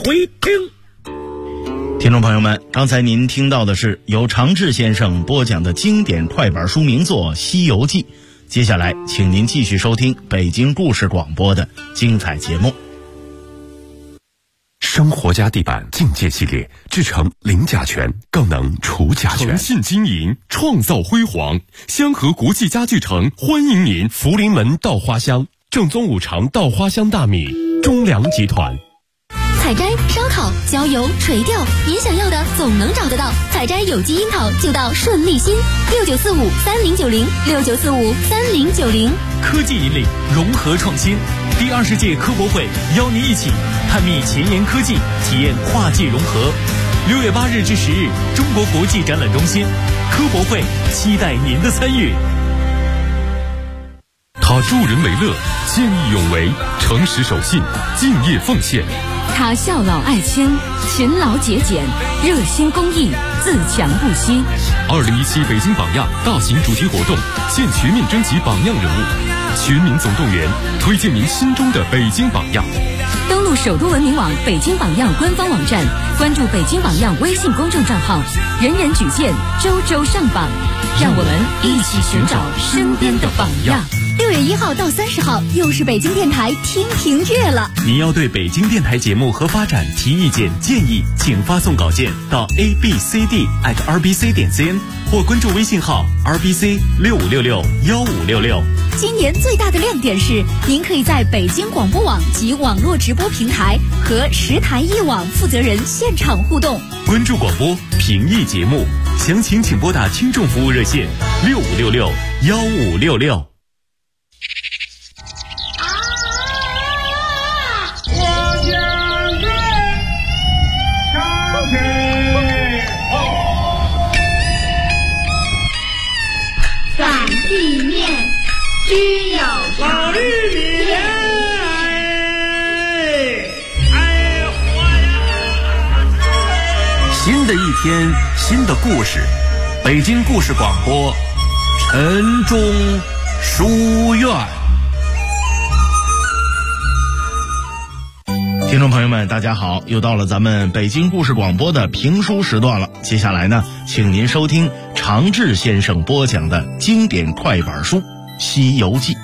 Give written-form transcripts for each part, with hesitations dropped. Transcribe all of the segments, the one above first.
回听。 听众朋友们，刚才您听到的是由常志先生播讲的经典快板书名作《西游记》。接下来请您继续收听北京故事广播的精彩节目。 生活家地板境界系列，制成零甲醛，更能除甲醛。诚信经营，创造辉煌。香河国际家具城欢迎您。福临门稻花香，正宗5常稻花香大米，中粮集团。 采摘、烧烤、浇油、垂钓，您想要的总能找得到。采摘有机樱桃就到顺利新，69453090，69453090。 科技引领，融合创新。第20届科博会邀您一起探秘前沿科技，体验跨界融合。6月8日至10日，中国国际展览中心科博会，期待您的参与。 他助人为乐，见义勇为，诚实守信，敬业奉献。 他孝老爱谦，勤劳节俭，热心公益，自强不息。 2017北京榜样大型主题活动现全面征集榜样人物，全民总动员，推荐您心中的北京榜样。 登录首都文明网北京榜样官方网站，关注北京榜样微信公众账号，人人举荐，周周上榜。让我们一起寻找身边的榜样。 6月1号到30号，又是北京电台听评月了。 您要对北京电台节目和发展提意见建议，请发送稿件到 abcd@rbc.cn 或关注微信号 rbc65661566。 今年最大的亮点是，您可以在北京广播网及网络直播平台和10台1网负责人现场互动。 关注广播，评议节目，详情请拨打听众服务热线65661566。 地面需要法律里新的一天，新的故事，北京故事广播，晨钟书院。 听众朋友们，大家好，又到了咱们北京故事广播的评书时段了。接下来呢，请您收听常志先生播讲的经典快板书《西游记》。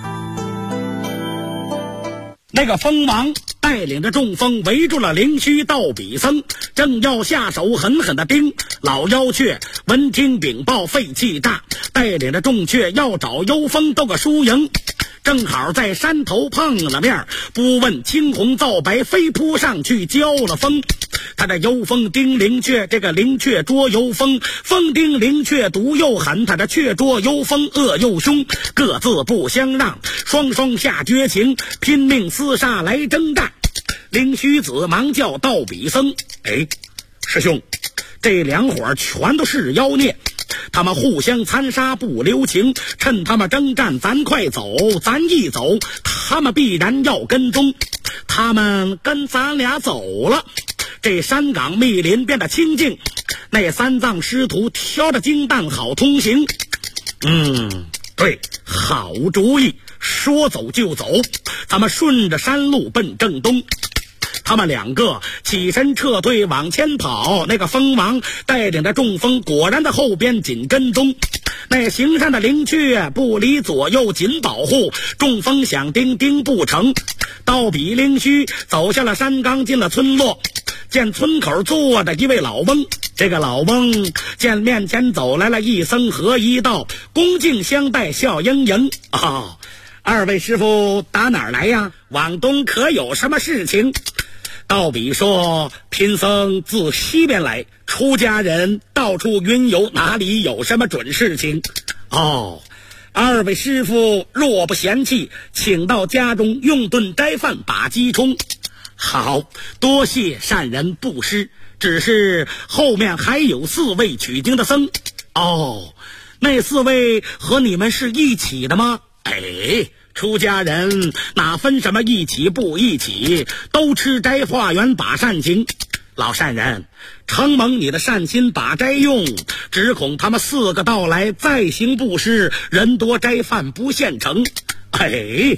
那个蜂王带领着众蜂围住了灵虚道比僧，正要下手狠狠地盯。老妖雀闻听禀报，肺气炸，带领着众雀要找妖蜂斗个输赢。正好在山头碰了面，不问青红皂白，飞扑上去交了锋。他这妖蜂叮灵雀，这个灵雀捉妖蜂，蜂叮灵雀毒又狠，他这雀捉妖蜂恶又凶，各自不相让，双双下绝情，拼命厮杀来征战。灵虚子忙叫道比僧：哎，师兄，这两伙全都是妖孽，他们互相残杀不留情，趁他们征战咱快走，咱一走他们必然要跟踪，他们跟咱俩走了，这山岗密林变得清静，那三藏师徒挑着金蛋好通行。对，好主意，说走就走，咱们顺着山路奔正东。他们两个起身撤退往前跑，那个蜂王带领着众蜂果然在后边紧跟踪。那行山的灵雀不离左右紧保护，众蜂想盯盯不成。道比灵虚走下了山岗，进了村落，见村口坐着一位老翁。这个老翁见面前走来了一僧和一道，恭敬相待，笑盈盈。二位师傅打哪儿来呀？往东可有什么事情？道比说：贫僧自西边来，出家人到处云游，哪里有什么准事情？二位师傅若不嫌弃，请到家中用顿斋饭把鸡冲。好，多谢善人布施，只是后面还有4位取经的僧。那4位和你们是一起的吗？出家人哪分什么一起不一起，都吃斋化缘把善行。老善人，承蒙你的善心把斋用，只恐他们4个到来再行布施，人多斋饭不现成。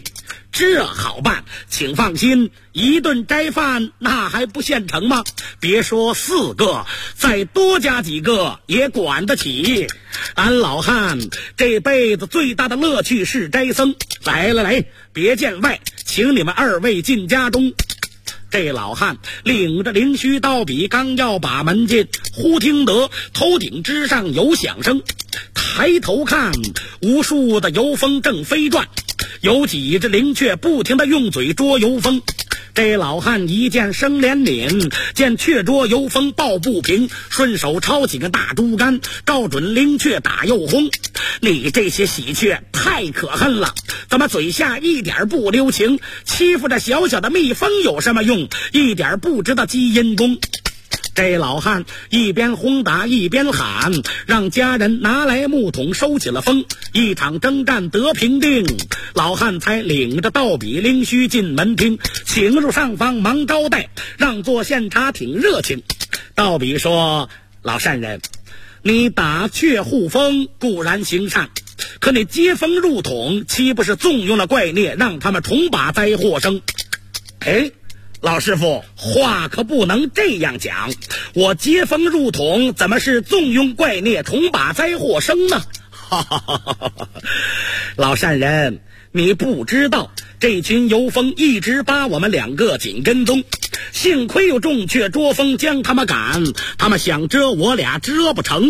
这好办，请放心，一顿斋饭那还不现成吗？别说4个，再多加几个也管得起。俺老汉这辈子最大的乐趣是斋僧。来，别见外，请你们2位进家中。这老汉领着灵虚道比刚要把门进，忽听得头顶之上有响声，抬头看，无数的油蜂正飞转，有几只灵雀不停地用嘴捉油蜂。这老汉一见声连拧，见雀捉油蜂抱不平，顺手抄起个大竹竿，照准灵雀打又轰。你这些喜鹊太可恨了，怎么嘴下一点不留情，欺负着小小的蜜蜂有什么用？一点不知道积阴功。这老汉一边轰打一边喊，让家人拿来木桶收起了风。一场征战得平定，老汉才领着道比灵虚进门厅，请入上房忙招待，让座献茶挺热情。道比说：老善人，你打雀护蜂固然行善，可你接风入桶，岂不是纵用了怪孽，让他们重把灾祸生？老师傅，话可不能这样讲，我接风入桶怎么是纵用怪孽重把灾祸生呢？老善人，你不知道，这群游蜂一直把我们2个紧跟踪，幸亏有众雀捉蜂将他们赶，他们想蛰我俩蛰不成。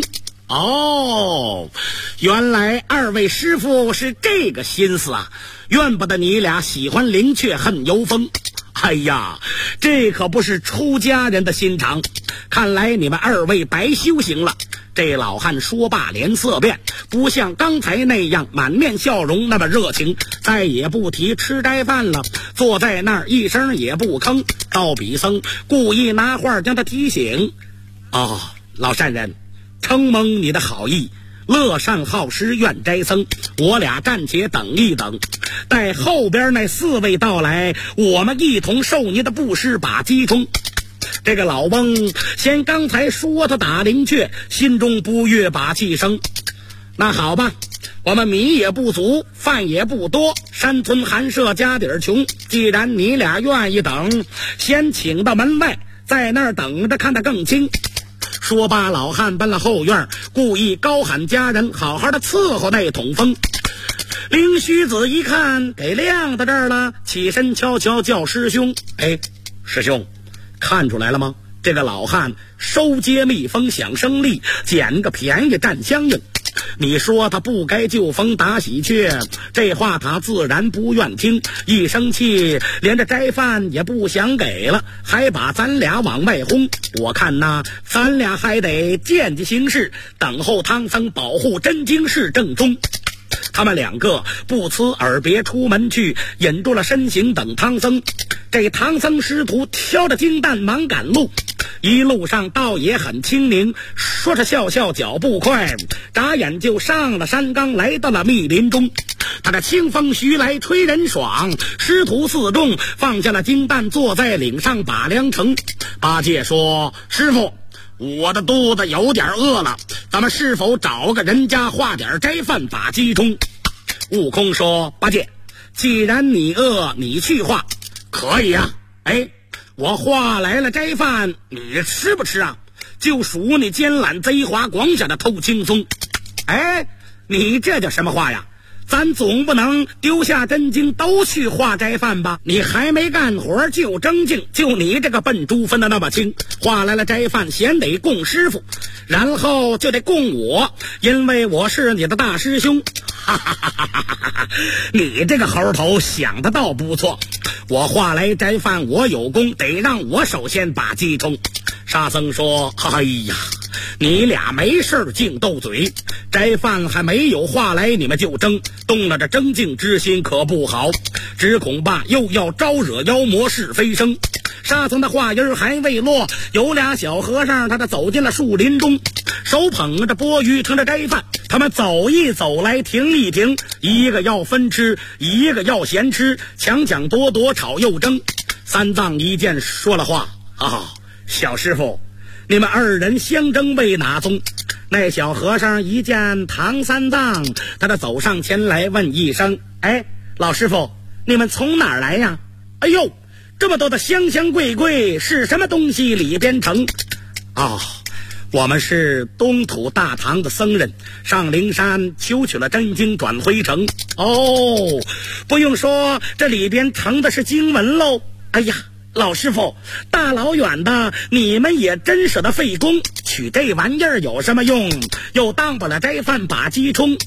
原来2位师傅是这个心思啊，怨不得你俩喜欢灵雀恨游蜂。哎呀，这可不是出家人的心肠，看来你们2位白修行了。这老汉说罢脸色变，不像刚才那样满面笑容那么热情，再也不提吃斋饭了，坐在那儿一声也不吭。道比僧故意拿话将他提醒：老善人，承蒙你的好意，乐善好施愿斋僧，我俩暂且等一等，待后边那4位到来，我们一同受您的布施把鸡冲。这个老翁嫌刚才说他打灵雀，心中不悦把气生。那好吧，我们米也不足，饭也不多，山村寒舍家底儿穷，既然你俩愿意等，先请到门外，在那儿等着看得更清。说罢，老汉奔了后院，故意高喊家人好好的伺候那桶蜂。灵虚子一看给晾到这儿了，起身悄悄叫师兄：师兄，看出来了吗？这个老汉收接蜜蜂想生利，捡个便宜占相应。你说他不该救蜂打喜鹊，这话他自然不愿听，一生气连这斋饭也不想给了，还把咱俩往外轰。我看咱俩还得见机行事，等候唐僧保护真经是正宗。他们2个不辞而别出门去，引住了身形等唐僧。这唐僧师徒挑着金担忙赶路，一路上道也很清宁，说着笑笑脚步快，眨眼就上了山岗，来到了密林中。他的清风徐来吹人爽，师徒4众放下了金担，坐在岭上把粮成。八戒说：师傅，我的肚子有点饿了，咱们是否找个人家化点斋饭把鸡冲？悟空说：八戒，既然你饿，你去化。可以啊，我化来了斋饭，你吃不吃啊？就属你奸懒贼滑，光想着偷轻松。你这叫什么话呀？咱总不能丢下真经都去化斋饭吧？你还没干活就争竞，就你这个笨猪分的那么清。化来了斋饭先得供师傅，然后就得供我，因为我是你的大师兄。你这个猴头想的倒不错，我化来斋饭我有功，得让我首先把鸡冲。沙僧说：哎呀，你俩没事净斗嘴，斋饭还没有化来你们就争，动了这争竞之心可不好，只恐怕又要招惹妖魔是非生。沙僧的话音还未落，有俩小和尚他走进了树林中，手捧着钵盂盛着斋饭，他们走一走来停一停，一个要分吃，一个要闲吃，抢抢夺夺吵又争。三藏一见说了话：小师傅，你们2人相争为哪宗？那小和尚一见唐三藏，他走上前来问一声：老师傅， 你们从哪儿来呀？哎呦，这么多的香香贵贵是什么东西里边盛？我们是东土大唐的僧人，上灵山求取了真经转回城。不用说，这里边盛的是经文喽。哎呀，老师傅，大老远的你们也真舍得费工，取这玩意儿有什么用？又当不了斋饭把鸡冲。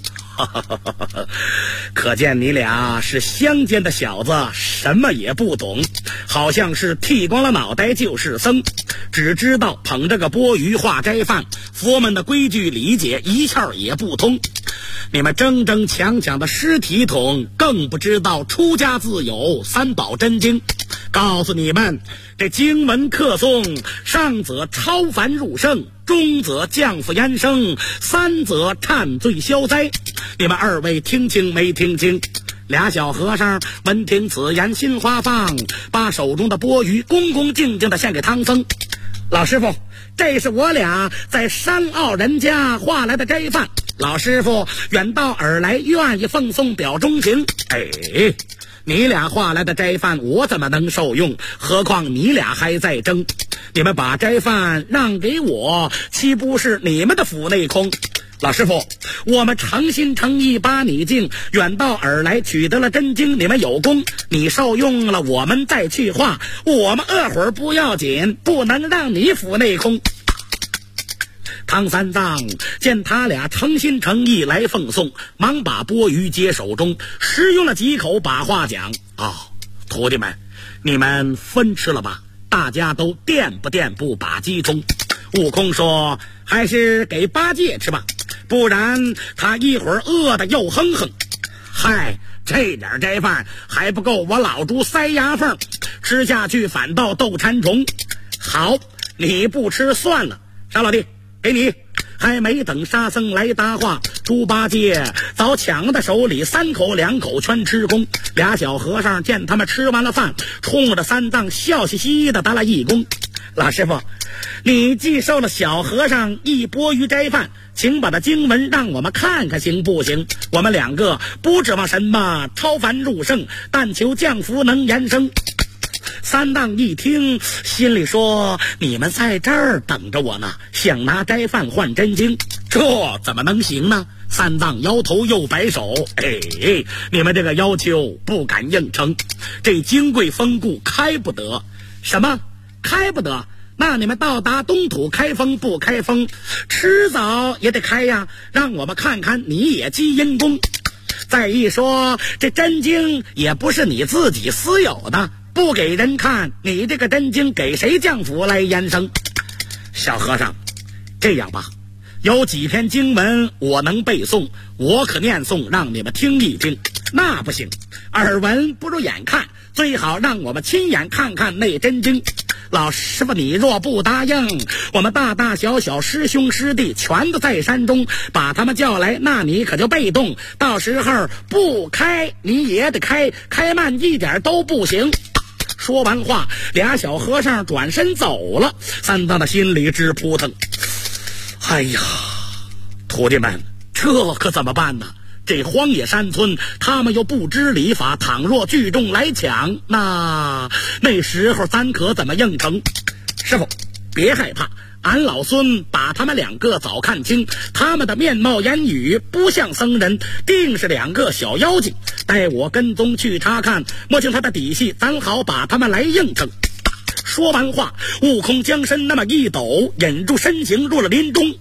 可见你俩是乡间的小子，什么也不懂，好像是剃光了脑袋就是僧，只知道捧着个钵盂画斋饭，佛门的规矩理解一窍也不通。你们争争抢抢的尸体统，更不知道出家自有三宝真经。告诉你们，这经文课诵，上则超凡入圣，中则降福延生，三则忏罪消灾。你们二位听清没听清？俩小和尚闻听此言，心花放，把手中的钵盂恭恭敬敬地献给唐僧。老师傅，这是我俩在山坳人家画来的斋饭，老师傅远道而来，愿意奉送表忠情。你俩画来的斋饭我怎么能受用？何况你俩还在争。你们把斋饭让给我，岂不是你们的腹内空？老师傅，我们诚心诚意把你敬，远道而来取得了真经，你们有功，你受用了，我们再去画，我们饿会儿不要紧，不能让你腹内空。唐三藏见他俩诚心诚意来奉送，忙把钵盂接手中，食用了几口，把话讲：徒弟们，你们分吃了吧，大家都垫不把鸡冲。悟空说：还是给八戒吃吧，不然他一会儿饿得又哼哼。嗨，这点斋饭还不够我老猪塞牙缝，吃下去反倒斗馋虫。好，你不吃算了，沙老弟给你。还没等沙僧来搭话，猪八戒早抢在手里，三口两口全吃空。俩小和尚见他们吃完了饭，冲着三藏笑嘻嘻的打了一躬。老师傅，你既受了小和尚一钵盂斋饭，请把这经文让我们看看行不行？我们两个不指望什么超凡入圣，但求降福能延生。三藏一听，心里说：你们在这儿等着我呢，想拿斋饭换真经，这怎么能行呢？三藏摇头又摆手：你们这个要求不敢应承，这金贵封固开不得。什么开不得？那你们到达东土开封不开封，迟早也得开呀，让我们看看你也积阴功。再一说，这真经也不是你自己私有的，不给人看，你这个真经给谁降福来延生？小和尚，这样吧，有几篇经文我能背诵，我可念诵让你们听一听。那不行，耳闻不如眼看，最好让我们亲眼看看那真经。老师傅，你若不答应，我们大大小小师兄师弟全都在山中，把他们叫来，那你可就被动，到时候不开你也得开，开慢一点都不行。说完话，俩小和尚转身走了。三藏的心里直扑腾。哎呀，徒弟们，这可怎么办呢？这荒野山村他们又不知礼法，倘若聚众来抢，那时候咱可怎么应承？师傅别害怕，俺老孙把他们两个早看清，他们的面貌言语不像僧人，定是两个小妖精。待我跟踪去查看，摸清他的底细，咱好把他们来应承。说完话，悟空将身那么一抖，忍住身形入了林中。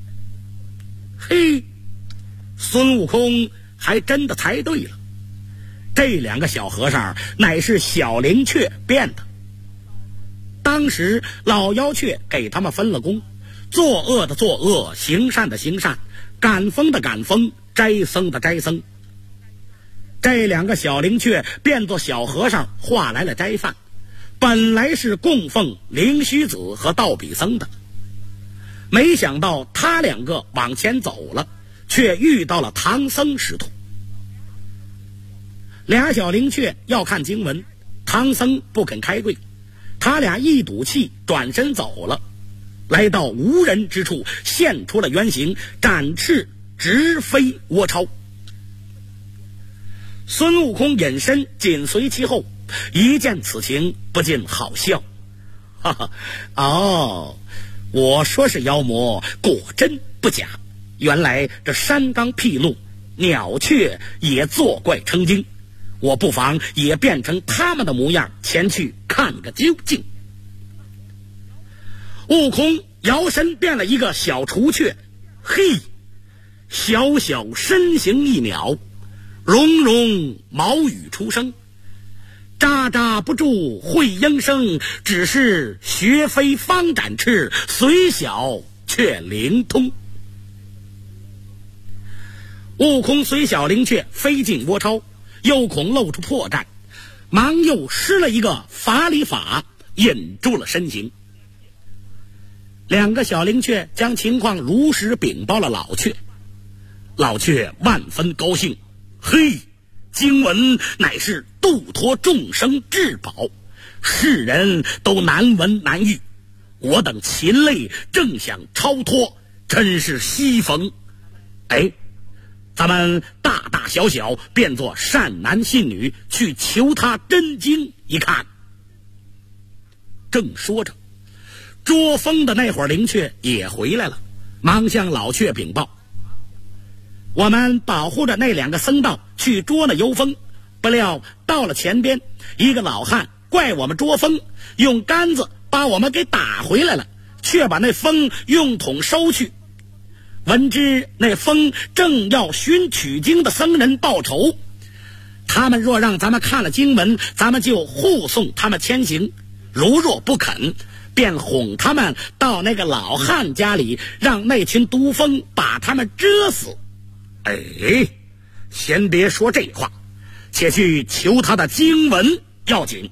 嘿，孙悟空还真的猜对了，这两个小和尚乃是小灵雀变的。当时老妖雀给他们分了工，作恶的作恶，行善的行善，赶风的赶风，斋僧的斋僧。这两个小灵雀变作小和尚，画来了斋饭，本来是供奉灵虚子和道比僧的。没想到他两个往前走了，却遇到了唐僧师徒。俩小灵雀要看经文，唐僧不肯开柜，他俩一赌气转身走了，来到无人之处，现出了原形，展翅直飞窝巢。 孙悟空隐身紧随其后，一见此情不禁好笑，哈哈，哦，我说是妖魔，果真不假。原来这山冈僻路，鸟雀也作怪成精，我不妨也变成他们的模样，前去看个究竟。悟空摇身变了一个小雏雀，嘿，小小身形一鸟，绒绒毛羽出生，喳喳不住会应声，只是学飞方展翅，虽小却灵通。悟空虽小灵雀飞进窝巢，又恐露出破绽，忙又施了一个法里法，引住了身形。两个小灵雀将情况如实禀报了老雀，老雀万分高兴，嘿，经文乃是度脱众生至宝，世人都难闻难遇，我等禽类正想超脱，真是稀逢。哎，咱们大大小小变作善男信女，去求他真经一看。正说着，捉风的那会儿灵雀也回来了，忙向老雀禀报，我们保护着那两个僧道去捉那幽风，不料到了前边，一个老汉怪我们捉风，用杆子把我们给打回来了，却把那风用桶收去。闻知那风正要寻取经的僧人报仇，他们若让咱们看了经文，咱们就护送他们前行，如若不肯，便哄他们到那个老汉家里，让那群毒蜂把他们蛰死。哎，先别说这话，且去求他的经文要紧。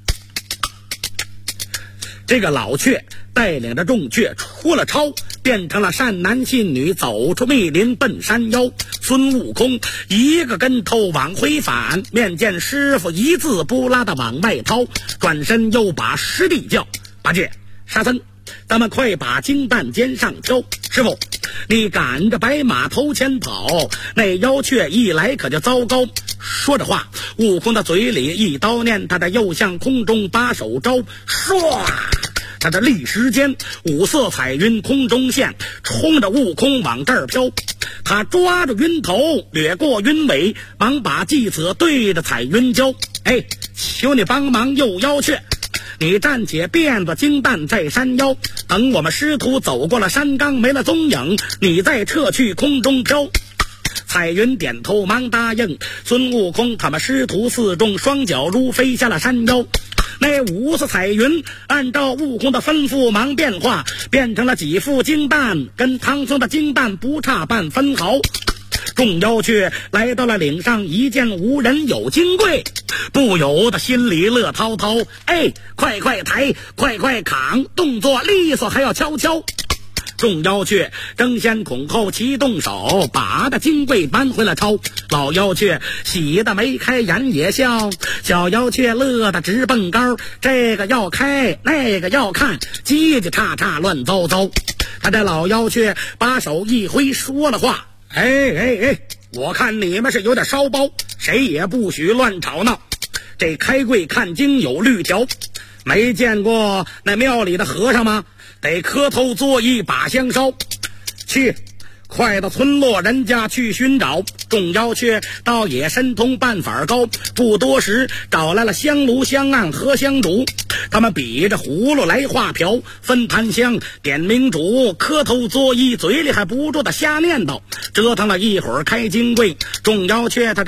这个老雀带领着众雀出了巢，变成了善男信女，走出密林奔山腰。孙悟空一个跟头往回返，面见师傅一字不拉的往外掏，转身又把师弟叫，八戒、沙僧，咱们快把金蛋肩上挑。师傅，你赶着白马头前跑，那妖雀一来可就糟糕。说着话，悟空的嘴里一刀念，他的又向空中把手招，唰，他的立时间五色彩云空中现，冲着悟空往这儿飘。他抓着云头掠过云尾，忙把计策对着彩云交。哎，求你帮忙诱妖雀，你暂且变作金蛋在山腰，等我们师徒走过了山冈没了踪影，你再撤去空中飘。彩云点头忙答应，孙悟空他们师徒四众双脚如飞下了山腰。那五色彩云按照悟空的吩咐忙变化，变成了几副金蛋，跟唐僧的金蛋不差半分毫。众妖雀来到了岭上，一见无人有金柜，不由得心里乐滔滔。哎，快快抬，快快扛，动作利索还要悄悄。众妖雀争先恐后齐动手，把那金柜搬回了巢。老妖雀喜得眉开眼也笑，小妖雀乐得直蹦高，这个要开那个要看，叽叽喳喳乱糟糟。他这老妖雀把手一挥，说了话，哎，我看你们是有点烧包，谁也不许乱吵闹。这开柜看经有律条，没见过那庙里的和尚吗？得磕头作揖把香烧。去，快到村落人家去寻找。众妖雀倒也神通办法高，不多时找来了香炉香案和香烛，他们比着葫芦来画瓢，分盘香点明烛，磕头作揖，嘴里还不住的瞎念叨。折腾了一会儿开金柜，众妖雀他这